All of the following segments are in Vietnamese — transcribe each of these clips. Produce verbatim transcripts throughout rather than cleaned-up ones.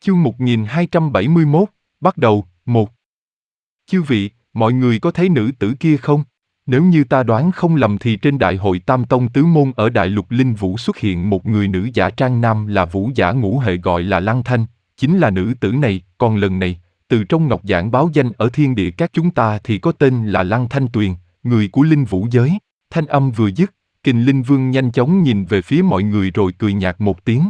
Chương một nghìn hai trăm bảy mươi mốt, bắt đầu, một. Chư vị, mọi người có thấy nữ tử kia không? Nếu như ta đoán không lầm thì trên đại hội Tam Tông Tứ Môn ở Đại Lục Linh Vũ xuất hiện một người nữ giả trang nam là vũ giả ngũ hệ gọi là Lăng Thanh, chính là nữ tử này, còn lần này, từ trong ngọc giản báo danh ở thiên địa các chúng ta thì có tên là Lăng Thanh Tuyền, người của Linh Vũ giới. Thanh âm vừa dứt, Kình Linh Vương nhanh chóng nhìn về phía mọi người rồi cười nhạt một tiếng.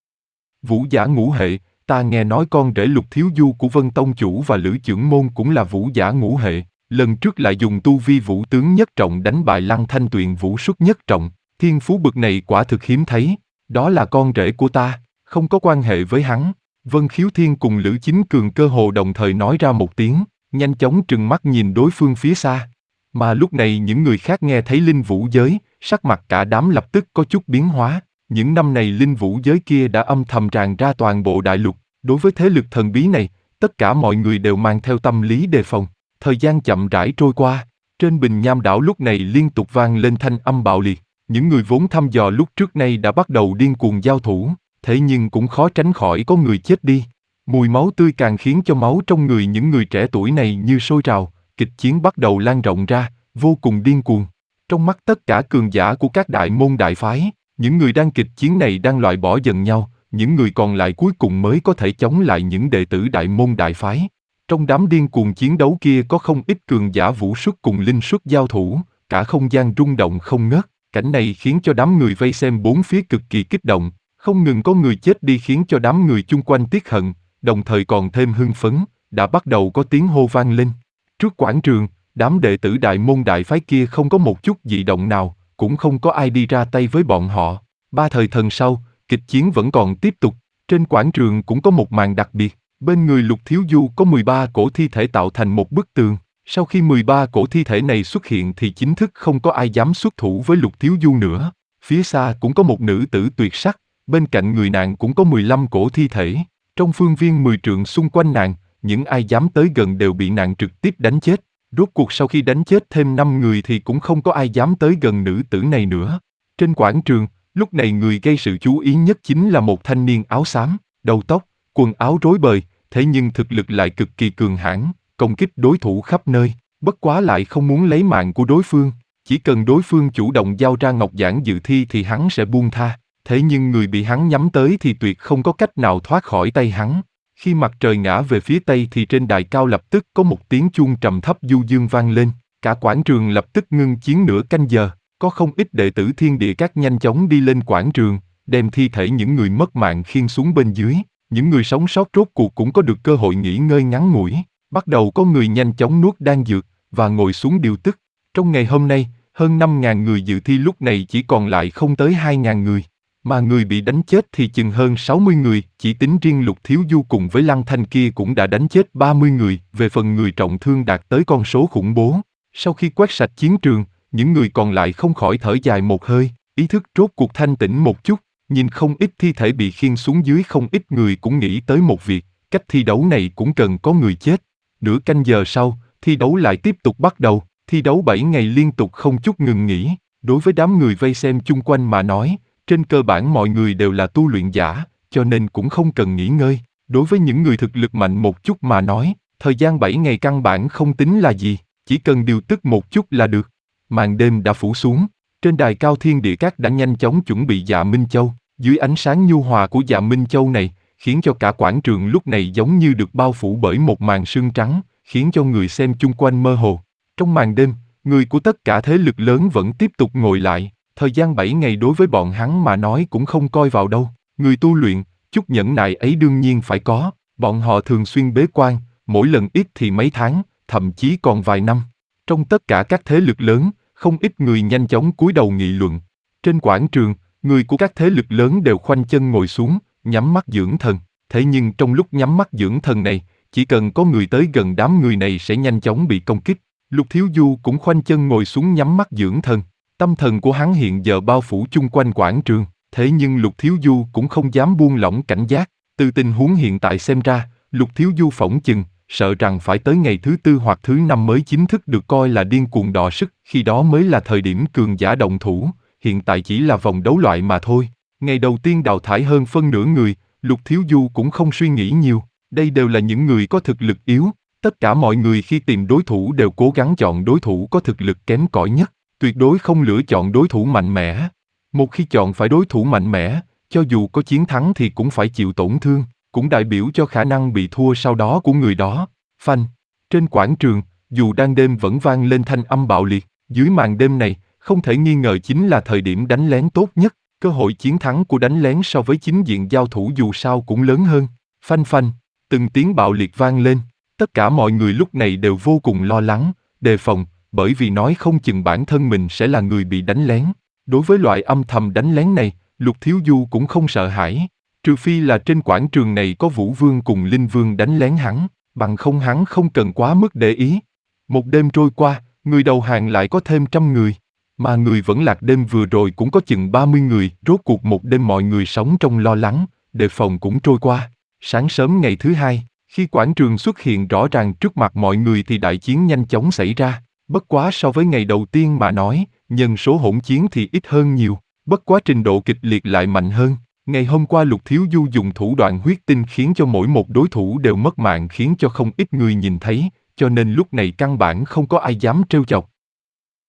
Vũ giả ngũ hệ, ta nghe nói con rể Lục Thiếu Du của Vân Tông Chủ và Lữ Chưởng Môn cũng là vũ giả ngũ hệ, lần trước lại dùng tu vi vũ tướng nhất trọng đánh bại Lăng Thanh Tuyền vũ xuất nhất trọng, thiên phú bực này quả thực hiếm thấy, đó là con rể của ta, không có quan hệ với hắn. Vân Khiếu Thiên cùng Lữ Chính Cường cơ hồ đồng thời nói ra một tiếng, nhanh chóng trừng mắt nhìn đối phương phía xa. Mà lúc này những người khác nghe thấy Linh Vũ giới, sắc mặt cả đám lập tức có chút biến hóa. Những năm này Linh Vũ giới kia đã âm thầm tràn ra toàn bộ đại lục, đối với thế lực thần bí này, tất cả mọi người đều mang theo tâm lý đề phòng. Thời gian chậm rãi trôi qua, trên bình nham đảo lúc này liên tục vang lên thanh âm bạo liệt. Những người vốn thăm dò lúc trước nay đã bắt đầu điên cuồng giao thủ, thế nhưng cũng khó tránh khỏi có người chết đi. Mùi máu tươi càng khiến cho máu trong người những người trẻ tuổi này như sôi trào, kịch chiến bắt đầu lan rộng ra, vô cùng điên cuồng. Trong mắt tất cả cường giả của các đại môn đại phái, những người đang kịch chiến này đang loại bỏ dần nhau, những người còn lại cuối cùng mới có thể chống lại những đệ tử đại môn đại phái. Trong đám điên cuồng chiến đấu kia có không ít cường giả vũ xuất cùng linh xuất giao thủ, cả không gian rung động không ngớt, cảnh này khiến cho đám người vây xem bốn phía cực kỳ kích động, không ngừng có người chết đi khiến cho đám người chung quanh tiếc hận, đồng thời còn thêm hưng phấn, đã bắt đầu có tiếng hô vang lên. Trước quảng trường, đám đệ tử đại môn đại phái kia không có một chút dị động nào, cũng không có ai đi ra tay với bọn họ. Ba thời thần sau, kịch chiến vẫn còn tiếp tục, trên quảng trường cũng có một màn đặc biệt, bên người Lục Thiếu Du có mười ba cổ thi thể tạo thành một bức tường, sau khi mười ba cổ thi thể này xuất hiện thì chính thức không có ai dám xuất thủ với Lục Thiếu Du nữa. Phía xa cũng có một nữ tử tuyệt sắc, bên cạnh người nàng cũng có mười lăm cổ thi thể, trong phương viên mười trượng xung quanh nàng, những ai dám tới gần đều bị nàng trực tiếp đánh chết. Rốt cuộc sau khi đánh chết thêm năm người thì cũng không có ai dám tới gần nữ tử này nữa. Trên quảng trường, lúc này người gây sự chú ý nhất chính là một thanh niên áo xám, đầu tóc, quần áo rối bời, thế nhưng thực lực lại cực kỳ cường hãn, công kích đối thủ khắp nơi, bất quá lại không muốn lấy mạng của đối phương, chỉ cần đối phương chủ động giao ra ngọc giản dự thi thì hắn sẽ buông tha, thế nhưng người bị hắn nhắm tới thì tuyệt không có cách nào thoát khỏi tay hắn. Khi mặt trời ngã về phía tây thì trên đài cao lập tức có một tiếng chuông trầm thấp du dương vang lên, cả quảng trường lập tức ngưng chiến nửa canh giờ, có không ít đệ tử thiên địa các nhanh chóng đi lên quảng trường, đem thi thể những người mất mạng khiêng xuống bên dưới, những người sống sót rốt cuộc cũng có được cơ hội nghỉ ngơi ngắn ngủi, bắt đầu có người nhanh chóng nuốt đan dược, và ngồi xuống điều tức. Trong ngày hôm nay, hơn năm nghìn người dự thi lúc này chỉ còn lại không tới hai nghìn người. Mà người bị đánh chết thì chừng hơn sáu mươi người, chỉ tính riêng Lục Thiếu Du cùng với Lăng Thanh kia cũng đã đánh chết ba mươi người, về phần người trọng thương đạt tới con số khủng bố. Sau khi quét sạch chiến trường, những người còn lại không khỏi thở dài một hơi, ý thức rốt cuộc thanh tĩnh một chút, nhìn không ít thi thể bị khiêng xuống dưới không ít người cũng nghĩ tới một việc, cách thi đấu này cũng cần có người chết. Nửa canh giờ sau, thi đấu lại tiếp tục bắt đầu, thi đấu bảy ngày liên tục không chút ngừng nghỉ, đối với đám người vây xem chung quanh mà nói, trên cơ bản mọi người đều là tu luyện giả, cho nên cũng không cần nghỉ ngơi. Đối với những người thực lực mạnh một chút mà nói, thời gian bảy ngày căn bản không tính là gì, chỉ cần điều tức một chút là được. Màn đêm đã phủ xuống, trên đài cao thiên địa các đã nhanh chóng chuẩn bị Dạ Minh Châu. Dưới ánh sáng nhu hòa của Dạ Minh Châu này, khiến cho cả quảng trường lúc này giống như được bao phủ bởi một màn sương trắng, khiến cho người xem chung quanh mơ hồ. Trong màn đêm, người của tất cả thế lực lớn vẫn tiếp tục ngồi lại. Thời gian bảy ngày đối với bọn hắn mà nói cũng không coi vào đâu. Người tu luyện, chút nhẫn nại ấy đương nhiên phải có. Bọn họ thường xuyên bế quan, mỗi lần ít thì mấy tháng, thậm chí còn vài năm. Trong tất cả các thế lực lớn, không ít người nhanh chóng cúi đầu nghị luận. Trên quảng trường, người của các thế lực lớn đều khoanh chân ngồi xuống, nhắm mắt dưỡng thần. Thế nhưng trong lúc nhắm mắt dưỡng thần này, chỉ cần có người tới gần đám người này sẽ nhanh chóng bị công kích. Lục Thiếu Du cũng khoanh chân ngồi xuống nhắm mắt dưỡng thần. Tâm thần của hắn hiện giờ bao phủ chung quanh quảng trường, thế nhưng Lục Thiếu Du cũng không dám buông lỏng cảnh giác. Từ tình huống hiện tại xem ra, Lục Thiếu Du phỏng chừng, sợ rằng phải tới ngày thứ tư hoặc thứ năm mới chính thức được coi là điên cuồng đọ sức, khi đó mới là thời điểm cường giả động thủ, hiện tại chỉ là vòng đấu loại mà thôi. Ngày đầu tiên đào thải hơn phân nửa người, Lục Thiếu Du cũng không suy nghĩ nhiều, đây đều là những người có thực lực yếu, tất cả mọi người khi tìm đối thủ đều cố gắng chọn đối thủ có thực lực kém cỏi nhất, tuyệt đối không lựa chọn đối thủ mạnh mẽ. Một khi chọn phải đối thủ mạnh mẽ, cho dù có chiến thắng thì cũng phải chịu tổn thương, cũng đại biểu cho khả năng bị thua sau đó của người đó. Phanh. Trên quảng trường, dù đang đêm vẫn vang lên thanh âm bạo liệt, dưới màn đêm này, không thể nghi ngờ chính là thời điểm đánh lén tốt nhất, cơ hội chiến thắng của đánh lén so với chính diện giao thủ dù sao cũng lớn hơn. Phanh phanh, từng tiếng bạo liệt vang lên, tất cả mọi người lúc này đều vô cùng lo lắng, đề phòng, bởi vì nói không chừng bản thân mình sẽ là người bị đánh lén. Đối với loại âm thầm đánh lén này, Lục Thiếu Du cũng không sợ hãi, trừ phi là trên quảng trường này có Vũ Vương cùng Linh Vương đánh lén hắn, bằng không hắn không cần quá mức để ý. Một đêm trôi qua, người đầu hàng lại có thêm trăm người, mà người vẫn lạc đêm vừa rồi cũng có chừng ba mươi người, rốt cuộc một đêm mọi người sống trong lo lắng, đề phòng cũng trôi qua. Sáng sớm ngày thứ hai, khi quảng trường xuất hiện rõ ràng trước mặt mọi người thì đại chiến nhanh chóng xảy ra, bất quá so với ngày đầu tiên mà nói, nhân số hỗn chiến thì ít hơn nhiều, bất quá trình độ kịch liệt lại mạnh hơn. Ngày hôm qua Lục Thiếu Du dùng thủ đoạn huyết tinh khiến cho mỗi một đối thủ đều mất mạng khiến cho không ít người nhìn thấy, cho nên lúc này căn bản không có ai dám trêu chọc.